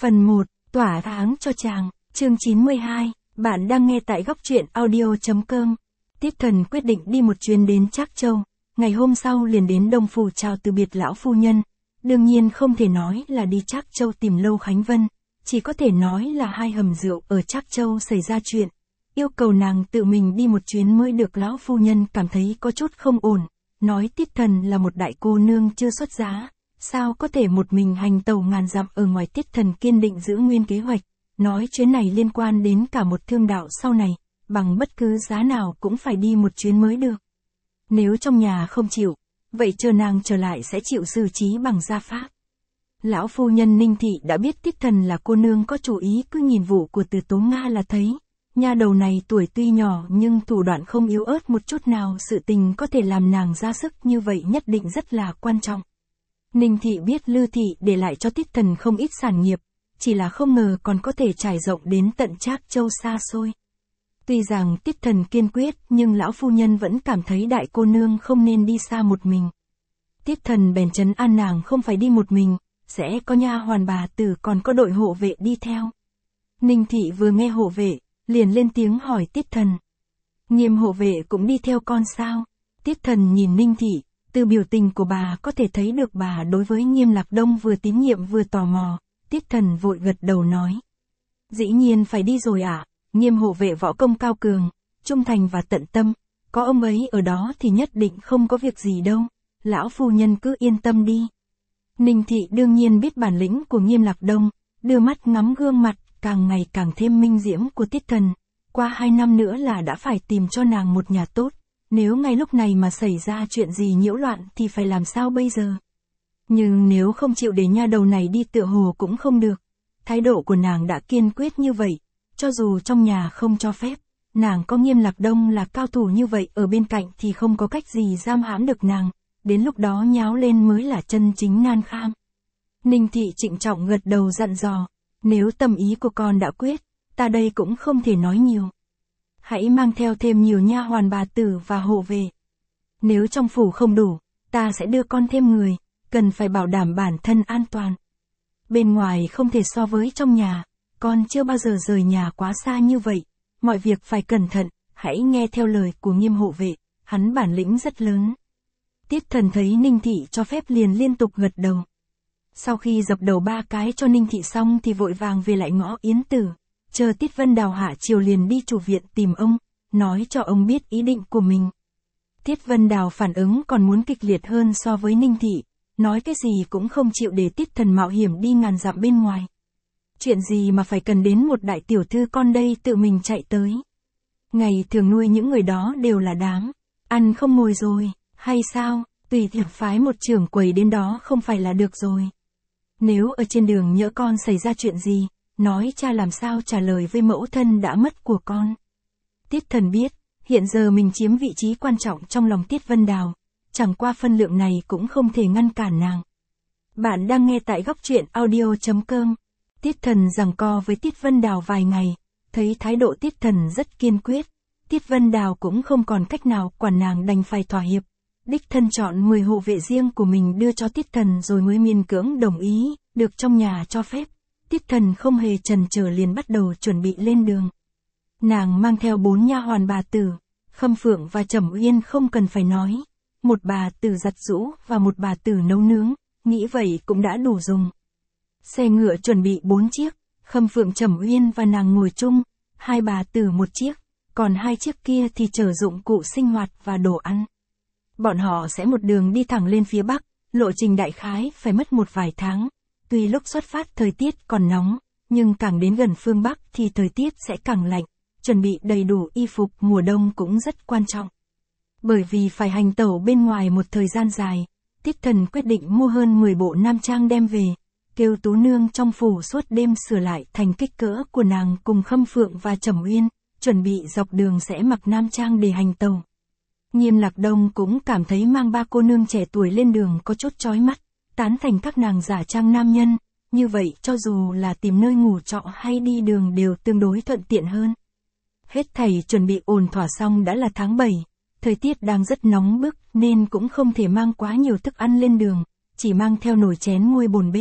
Phần 1, tỏa tháng cho chàng, chương 92, bạn đang nghe tại góc truyện audio.com. Tiết Thần quyết định đi một chuyến đến Trác Châu, ngày hôm sau liền đến Đông Phủ chào từ biệt lão phu nhân. Đương nhiên không thể nói là đi Trác Châu tìm Lâu Khánh Vân, chỉ có thể nói là hai hầm rượu ở Trác Châu xảy ra chuyện. Yêu cầu nàng tự mình đi một chuyến mới được, lão phu nhân cảm thấy có chút không ổn, nói Tiết Thần là một đại cô nương chưa xuất giá, sao có thể một mình hành tàu ngàn dặm ở ngoài. Tiết Thần kiên định giữ nguyên kế hoạch, nói chuyến này liên quan đến cả một thương đạo sau này, bằng bất cứ giá nào cũng phải đi một chuyến mới được. Nếu trong nhà không chịu, vậy chờ nàng trở lại sẽ chịu xử trí bằng gia pháp. Lão phu nhân Ninh Thị đã biết Tiết Thần là cô nương có chủ ý, cứ nhìn vụ của Từ Tố Nga là thấy. Nha đầu này tuổi tuy nhỏ nhưng thủ đoạn không yếu ớt một chút nào, sự tình có thể làm nàng ra sức như vậy nhất định rất là quan trọng. Ninh Thị biết Lư Thị để lại cho Tiết Thần không ít sản nghiệp, chỉ là không ngờ còn có thể trải rộng đến tận Trác Châu xa xôi. Tuy rằng Tiết Thần kiên quyết nhưng lão phu nhân vẫn cảm thấy đại cô nương không nên đi xa một mình. Tiết Thần bèn trấn an nàng không phải đi một mình, sẽ có nha hoàn bà tử còn có đội hộ vệ đi theo. Ninh Thị vừa nghe hộ vệ, liền lên tiếng hỏi Tiết Thần. Nghiêm hộ vệ cũng đi theo con sao? Tiết Thần nhìn Ninh Thị, từ biểu tình của bà có thể thấy được bà đối với Nghiêm Lạc Đông vừa tín nhiệm vừa tò mò. Tiết Thần vội gật đầu nói. Dĩ nhiên phải đi rồi ạ, Nghiêm hộ vệ võ công cao cường, trung thành và tận tâm, có ông ấy ở đó thì nhất định không có việc gì đâu, lão phu nhân cứ yên tâm đi. Ninh Thị đương nhiên biết bản lĩnh của Nghiêm Lạc Đông, đưa mắt ngắm gương mặt càng ngày càng thêm minh diễm của Tiết Thần, qua 2 năm nữa là đã phải tìm cho nàng một nhà tốt, nếu ngay lúc này mà xảy ra chuyện gì nhiễu loạn thì phải làm sao bây giờ. Nhưng nếu không chịu để nha đầu này đi tựa hồ cũng không được, thái độ của nàng đã kiên quyết như vậy, cho dù trong nhà không cho phép, nàng có Nghiêm Lạc Đông là cao thủ như vậy ở bên cạnh thì không có cách gì giam hãm được nàng, đến lúc đó nháo lên mới là chân chính nan kham. Ninh Thị trịnh trọng gật đầu dặn dò, nếu tâm ý của con đã quyết, ta đây cũng không thể nói nhiều. Hãy mang theo thêm nhiều nha hoàn bà tử và hộ vệ. Nếu trong phủ không đủ, ta sẽ đưa con thêm người, cần phải bảo đảm bản thân an toàn. Bên ngoài không thể so với trong nhà, con chưa bao giờ rời nhà quá xa như vậy, mọi việc phải cẩn thận, hãy nghe theo lời của Nghiêm hộ vệ, hắn bản lĩnh rất lớn. Tiết Thần thấy Ninh Thị cho phép liền liên tục gật đầu. Sau khi dập đầu 3 cái cho Ninh Thị xong thì vội vàng về lại ngõ Yến Tử, chờ Tiết Vân Đào hạ chiều liền đi chủ viện tìm ông, nói cho ông biết ý định của mình. Tiết Vân Đào phản ứng còn muốn kịch liệt hơn so với Ninh Thị, nói cái gì cũng không chịu để Tiết Thần mạo hiểm đi ngàn dặm bên ngoài. Chuyện gì mà phải cần đến một đại tiểu thư con đây tự mình chạy tới. Ngày thường nuôi những người đó đều là đám ăn không ngồi rồi, hay sao, tùy tiện phái một trưởng quầy đến đó không phải là được rồi. Nếu ở trên đường nhỡ con xảy ra chuyện gì, nói cha làm sao trả lời với mẫu thân đã mất của con. Tiết Thần biết, hiện giờ mình chiếm vị trí quan trọng trong lòng Tiết Vân Đào, chẳng qua phân lượng này cũng không thể ngăn cản nàng. Bạn đang nghe tại góc truyện audio.com. Tiết Thần giằng co với Tiết Vân Đào vài ngày, thấy thái độ Tiết Thần rất kiên quyết, Tiết Vân Đào cũng không còn cách nào quản nàng đành phải thỏa hiệp. Đích thân chọn 10 hộ vệ riêng của mình đưa cho Tiết Thần rồi mới miễn cưỡng đồng ý, được trong nhà cho phép. Tiết Thần không hề chần chờ liền bắt đầu chuẩn bị lên đường. Nàng mang theo 4 nha hoàn bà tử, Khâm Phượng và Trầm Uyên không cần phải nói, một bà tử giặt giũ và một bà tử nấu nướng, nghĩ vậy cũng đã đủ dùng. Xe ngựa chuẩn bị 4 chiếc, Khâm Phượng Trầm Uyên và nàng ngồi chung, 2 bà tử một chiếc, còn 2 chiếc kia thì chở dụng cụ sinh hoạt và đồ ăn. Bọn họ sẽ một đường đi thẳng lên phía Bắc, lộ trình đại khái phải mất một vài tháng. Tuy lúc xuất phát thời tiết còn nóng, nhưng càng đến gần phương Bắc thì thời tiết sẽ càng lạnh, chuẩn bị đầy đủ y phục mùa đông cũng rất quan trọng. Bởi vì phải hành tẩu bên ngoài một thời gian dài, Tiết Thần quyết định mua hơn 10 bộ nam trang đem về, kêu Tú Nương trong phủ suốt đêm sửa lại thành kích cỡ của nàng cùng Khâm Phượng và Trầm Uyên, chuẩn bị dọc đường sẽ mặc nam trang để hành tẩu. Nghiêm Lạc Đông cũng cảm thấy mang 3 cô nương trẻ tuổi lên đường có chút chói mắt, tán thành các nàng giả trang nam nhân, như vậy cho dù là tìm nơi ngủ trọ hay đi đường đều tương đối thuận tiện hơn. Hết thảy chuẩn bị ổn thỏa xong đã là tháng 7, thời tiết đang rất nóng bức nên cũng không thể mang quá nhiều thức ăn lên đường, chỉ mang theo nồi chén nguôi bồn bếp,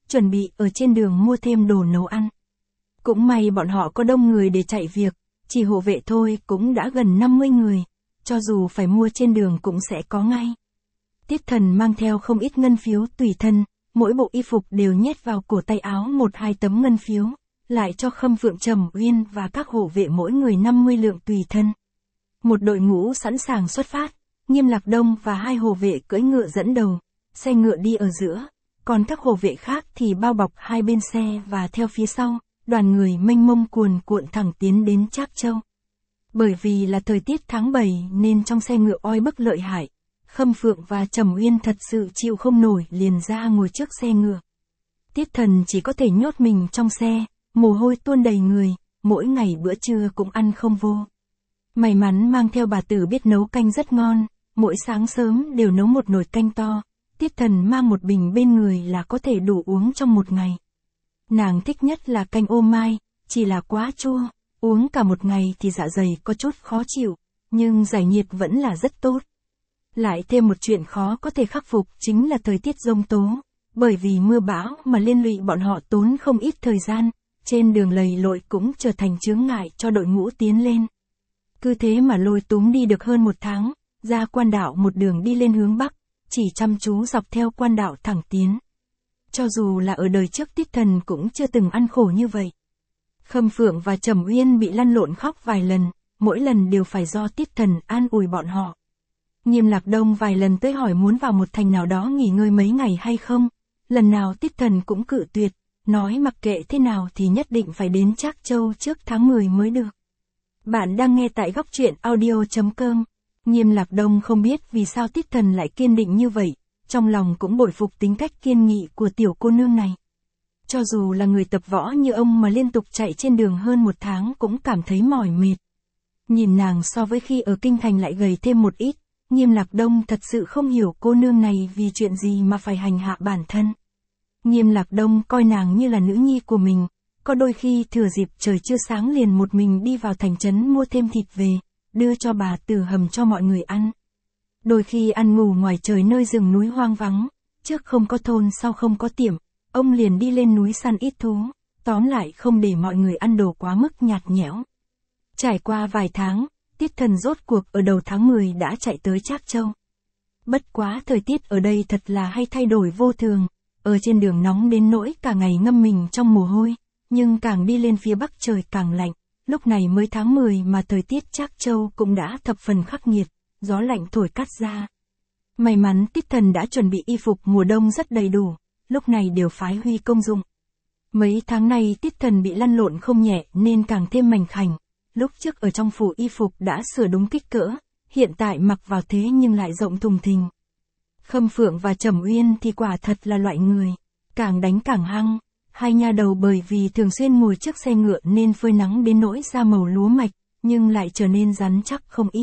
chuẩn bị ở trên đường mua thêm đồ nấu ăn. Cũng may bọn họ có đông người để chạy việc, chỉ hộ vệ thôi cũng đã gần 50 người, cho dù phải mua trên đường cũng sẽ có ngay. Tiết Thần mang theo không ít ngân phiếu tùy thân, mỗi bộ y phục đều nhét vào cổ tay áo 1-2 tấm ngân phiếu, lại cho Khâm Phượng Trầm Uyên và các hộ vệ mỗi người 50 lượng tùy thân. Một đội ngũ sẵn sàng xuất phát, Nghiêm Lạc Đông và 2 hộ vệ cưỡi ngựa dẫn đầu, xe ngựa đi ở giữa, còn các hộ vệ khác thì bao bọc hai bên xe và theo phía sau, đoàn người mênh mông cuồn cuộn thẳng tiến đến Trác Châu. Bởi vì là thời tiết tháng 7 nên trong xe ngựa oi bức lợi hại, Khâm Phượng và Trầm Uyên thật sự chịu không nổi liền ra ngồi trước xe ngựa. Tiết Thần chỉ có thể nhốt mình trong xe, mồ hôi tuôn đầy người, mỗi ngày bữa trưa cũng ăn không vô. May mắn mang theo bà tử biết nấu canh rất ngon, mỗi sáng sớm đều nấu một nồi canh to, Tiết Thần mang một bình bên người là có thể đủ uống trong một ngày. Nàng thích nhất là canh ô mai, chỉ là quá chua, uống cả một ngày thì dạ dày có chút khó chịu, nhưng giải nhiệt vẫn là rất tốt. Lại thêm một chuyện khó có thể khắc phục chính là thời tiết giông tố, bởi vì mưa bão mà liên lụy bọn họ tốn không ít thời gian, trên đường lầy lội cũng trở thành chướng ngại cho đội ngũ tiến lên. Cứ thế mà lôi túm đi được hơn 1 tháng, ra quan đảo một đường đi lên hướng Bắc, chỉ chăm chú dọc theo quan đảo thẳng tiến. Cho dù là ở đời trước Tiết Thần cũng chưa từng ăn khổ như vậy. Khâm Phượng và Trầm Uyên bị lăn lộn khóc vài lần, mỗi lần đều phải do Tiết Thần an ủi bọn họ. Nghiêm Lạc Đông vài lần tới hỏi muốn vào một thành nào đó nghỉ ngơi mấy ngày hay không, lần nào Tiết Thần cũng cự tuyệt, nói mặc kệ thế nào thì nhất định phải đến Trác Châu trước tháng 10 mới được. Bạn đang nghe tại góc truyện audio.com. Nghiêm Lạc Đông không biết vì sao Tiết Thần lại kiên định như vậy, trong lòng cũng bội phục tính cách kiên nghị của tiểu cô nương này. Cho dù là người tập võ như ông mà liên tục chạy trên đường hơn 1 tháng cũng cảm thấy mỏi mệt. Nhìn nàng so với khi ở kinh thành lại gầy thêm một ít, Nghiêm Lạc Đông thật sự không hiểu cô nương này vì chuyện gì mà phải hành hạ bản thân. Nghiêm Lạc Đông coi nàng như là nữ nhi của mình, có đôi khi thừa dịp trời chưa sáng liền một mình đi vào thành trấn mua thêm thịt về, đưa cho bà từ hầm cho mọi người ăn. Đôi khi ăn ngủ ngoài trời nơi rừng núi hoang vắng, trước không có thôn sau không có tiệm, ông liền đi lên núi săn ít thú, tóm lại không để mọi người ăn đồ quá mức nhạt nhẽo. Trải qua vài tháng, Tiết Thần rốt cuộc ở đầu tháng 10 đã chạy tới Trác Châu. Bất quá thời tiết ở đây thật là hay thay đổi vô thường, ở trên đường nóng đến nỗi cả ngày ngâm mình trong mồ hôi, nhưng càng đi lên phía Bắc trời càng lạnh, lúc này mới tháng 10 mà thời tiết Trác Châu cũng đã thập phần khắc nghiệt, gió lạnh thổi cắt ra. May mắn Tiết Thần đã chuẩn bị y phục mùa đông rất đầy đủ, lúc này đều phái huy công dụng. Mấy tháng này Tiết Thần bị lăn lộn không nhẹ nên càng thêm mảnh khảnh, lúc trước ở trong phủ y phục đã sửa đúng kích cỡ, hiện tại mặc vào thế nhưng lại rộng thùng thình. Khâm Phượng và Trầm Uyên thì quả thật là loại người, càng đánh càng hăng, hai nha đầu bởi vì thường xuyên ngồi trước xe ngựa nên phơi nắng đến nỗi da màu lúa mạch, nhưng lại trở nên rắn chắc không ít.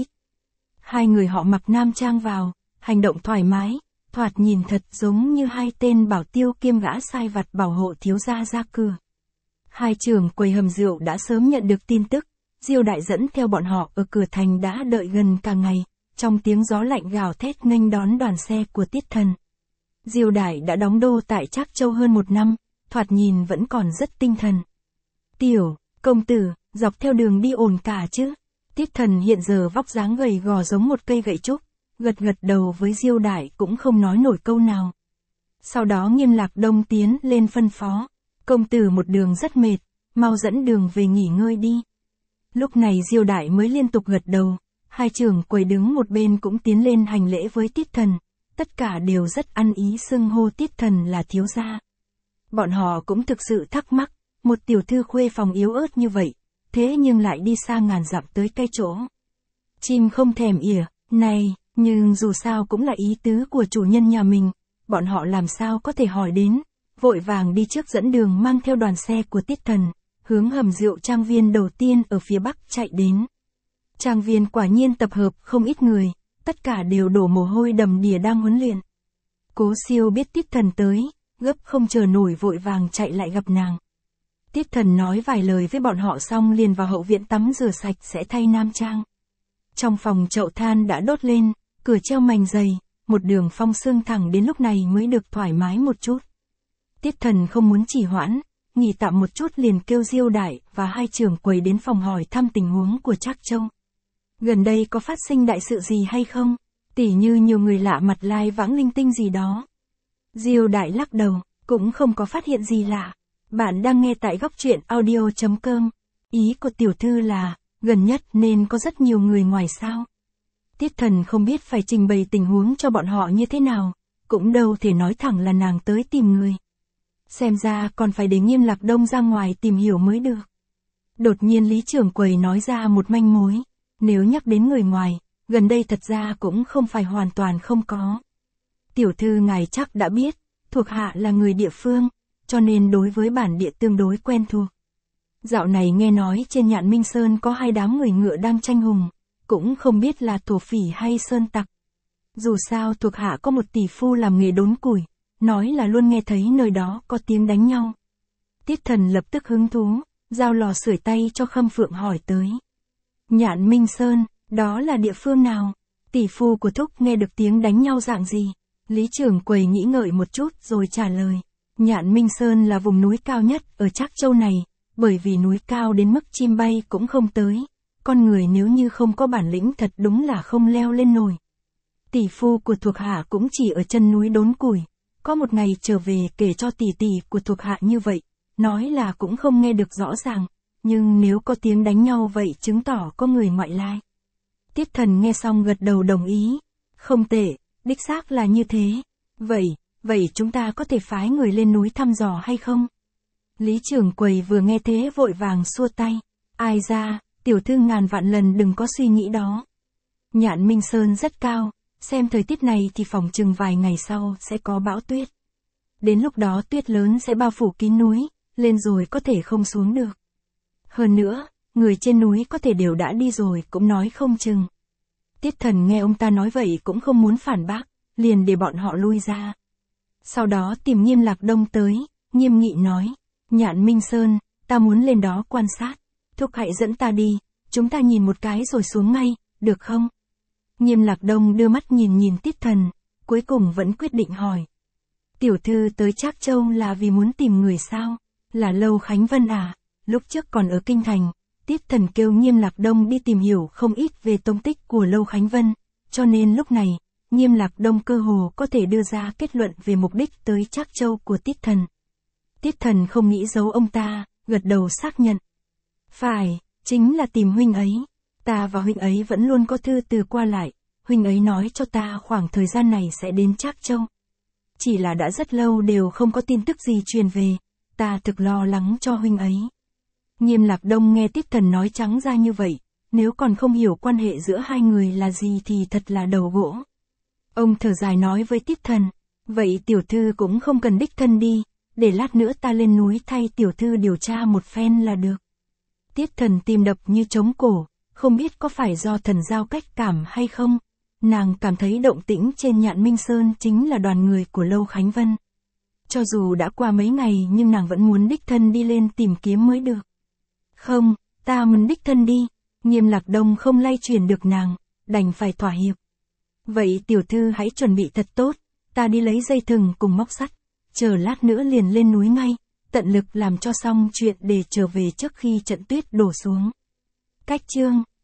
Hai người họ mặc nam trang vào, hành động thoải mái, thoạt nhìn thật giống như hai tên bảo tiêu kiêm gã sai vặt bảo hộ thiếu gia ra cửa. Hai trưởng quầy hầm rượu đã sớm nhận được tin tức, Diêu Đại dẫn theo bọn họ ở cửa thành đã đợi gần cả ngày, trong tiếng gió lạnh gào thét nghênh đón đoàn xe của Tiết Thần. Diêu Đại đã đóng đô tại Trác Châu hơn 1 năm, thoạt nhìn vẫn còn rất tinh thần. Tiểu công tử, dọc theo đường đi ổn cả chứ? Tiết Thần hiện giờ vóc dáng gầy gò giống một cây gậy trúc, gật gật đầu với Diêu Đại cũng không nói nổi câu nào. Sau đó Nghiêm Lạc Đông tiến lên phân phó, công tử một đường rất mệt, mau dẫn đường về nghỉ ngơi đi. Lúc này Diêu Đại mới liên tục gật đầu, hai trưởng quầy đứng một bên cũng tiến lên hành lễ với Tiết Thần, tất cả đều rất ăn ý xưng hô Tiết Thần là thiếu gia. Bọn họ cũng thực sự thắc mắc, một tiểu thư khuê phòng yếu ớt như vậy, thế nhưng lại đi xa ngàn dặm tới cái chỗ. Chim không thèm ỉa, này, nhưng dù sao cũng là ý tứ của chủ nhân nhà mình, bọn họ làm sao có thể hỏi đến, vội vàng đi trước dẫn đường mang theo đoàn xe của Tiết Thần, hướng hầm rượu trang viên đầu tiên ở phía Bắc chạy đến. Trang viên quả nhiên tập hợp không ít người, tất cả đều đổ mồ hôi đầm đìa đang huấn luyện. Cố Siêu biết Tiết Thần tới, gấp không chờ nổi vội vàng chạy lại gặp nàng. Tiết Thần nói vài lời với bọn họ xong liền vào hậu viện tắm rửa sạch sẽ thay nam trang. Trong phòng chậu than đã đốt lên, cửa treo mành dày, một đường phong sương thẳng đến lúc này mới được thoải mái một chút. Tiết Thần không muốn trì hoãn, nghỉ tạm một chút liền kêu Diêu Đại và hai trưởng quầy đến phòng hỏi thăm tình huống của Trác Châu. Gần đây có phát sinh đại sự gì hay không? Tỉ như nhiều người lạ mặt lai vãng linh tinh gì đó. Diêu Đại lắc đầu, cũng không có phát hiện gì lạ. Bạn đang nghe tại góc truyện audio.com. Ý của tiểu thư là, gần nhất nên có rất nhiều người ngoài sao? Tiết Thần không biết phải trình bày tình huống cho bọn họ như thế nào, cũng đâu thể nói thẳng là nàng tới tìm người. Xem ra còn phải để Nghiêm Lạc Đông ra ngoài tìm hiểu mới được. Đột nhiên Lý trưởng quầy nói ra một manh mối. Nếu nhắc đến người ngoài, gần đây thật ra cũng không phải hoàn toàn không có. Tiểu thư ngài chắc đã biết, thuộc hạ là người địa phương, cho nên đối với bản địa tương đối quen thuộc. Dạo này nghe nói trên Nhạn Minh Sơn có hai đám người ngựa đang tranh hùng, cũng không biết là thổ phỉ hay sơn tặc. Dù sao thuộc hạ có một tỷ phu làm nghề đốn củi, nói là luôn nghe thấy nơi đó có tiếng đánh nhau. Tiết Thần lập tức hứng thú, giao lò sưởi tay cho Khâm Phượng hỏi tới. Nhạn Minh Sơn, đó là địa phương nào? Tỷ phu của thúc nghe được tiếng đánh nhau dạng gì? Lý trưởng quầy nghĩ ngợi một chút rồi trả lời. Nhạn Minh Sơn là vùng núi cao nhất ở Trác Châu này, bởi vì núi cao đến mức chim bay cũng không tới. Con người nếu như không có bản lĩnh thật đúng là không leo lên nổi. Tỷ phu của thuộc hạ cũng chỉ ở chân núi đốn củi. Có một ngày trở về kể cho tỷ tỷ của thuộc hạ như vậy, nói là cũng không nghe được rõ ràng, nhưng nếu có tiếng đánh nhau vậy chứng tỏ có người ngoại lai. Tiết Thần nghe xong gật đầu đồng ý. Không tệ, đích xác là như thế. Vậy chúng ta có thể phái người lên núi thăm dò hay không? Lý trưởng quầy vừa nghe thế vội vàng xua tay. Ai ra, tiểu thư ngàn vạn lần đừng có suy nghĩ đó. Nhạn Minh Sơn rất cao, xem thời tiết này thì phòng chừng vài ngày sau sẽ có bão tuyết. Đến lúc đó tuyết lớn sẽ bao phủ kín núi, lên rồi có thể không xuống được. Hơn nữa, người trên núi có thể đều đã đi rồi cũng nói không chừng. Tiết Thần nghe ông ta nói vậy cũng không muốn phản bác, liền để bọn họ lui ra. Sau đó tìm Nghiêm Lạc Đông tới, nghiêm nghị nói, Nhạn Minh Sơn, ta muốn lên đó quan sát, thúc hãy dẫn ta đi, chúng ta nhìn một cái rồi xuống ngay, được không? Nghiêm Lạc Đông đưa mắt nhìn Tiết Thần, cuối cùng vẫn quyết định hỏi. Tiểu thư tới Trác Châu là vì muốn tìm người sao? Là Lâu Khánh Vân à? Lúc trước còn ở Kinh Thành, Tiết Thần kêu Nghiêm Lạc Đông đi tìm hiểu không ít về tông tích của Lâu Khánh Vân, cho nên lúc này, Nghiêm Lạc Đông cơ hồ có thể đưa ra kết luận về mục đích tới Trác Châu của Tiết Thần. Tiết Thần không nghĩ giấu ông ta, gật đầu xác nhận. Phải, chính là tìm huynh ấy. Ta và huynh ấy vẫn luôn có thư từ qua lại, huynh ấy nói cho ta khoảng thời gian này sẽ đến Trác Châu. Chỉ là đã rất lâu đều không có tin tức gì truyền về, ta thực lo lắng cho huynh ấy. Nghiêm Lạc Đông nghe Tiết Thần nói trắng ra như vậy, nếu còn không hiểu quan hệ giữa hai người là gì thì thật là đầu gỗ. Ông thở dài nói với Tiết Thần, vậy tiểu thư cũng không cần đích thân đi, để lát nữa ta lên núi thay tiểu thư điều tra một phen là được. Tiết Thần tim đập như trống cổ, không biết có phải do thần giao cách cảm hay không, nàng cảm thấy động tĩnh trên Nhạn Minh Sơn chính là đoàn người của Lâu Khánh Vân. Cho dù đã qua mấy ngày nhưng nàng vẫn muốn đích thân đi lên tìm kiếm mới được. Không, ta muốn đích thân đi. Nghiêm Lạc Đông không lay chuyển được nàng, đành phải thỏa hiệp. Vậy tiểu thư hãy chuẩn bị thật tốt, ta đi lấy dây thừng cùng móc sắt, chờ lát nữa liền lên núi ngay, tận lực làm cho xong chuyện để trở về trước khi trận tuyết đổ xuống. Cách chương